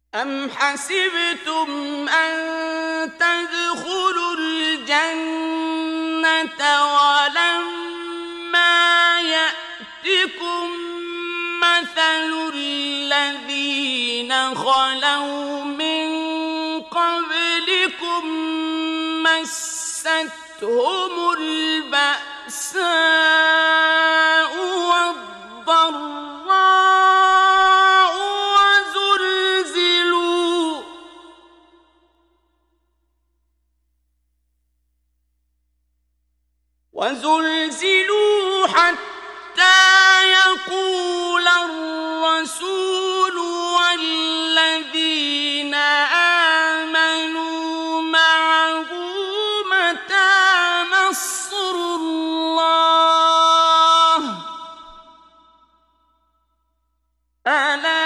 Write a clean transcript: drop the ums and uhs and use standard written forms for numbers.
أَمْ حَسِبْتُمْ أَن تَدْخُلُوا الْجَنَّةَ وَلَمَّا يَأْتِكُم مَّثَلُ الَّذِينَ خَلَوْا مِن قَبْلِكُم مَّسَّتْهُمُ الْبَأْسَاءُ وَالضَّرَّاءُ وزلزلوا حتى يقول الرسول والذين آمنوا معه متى نصر الله ألا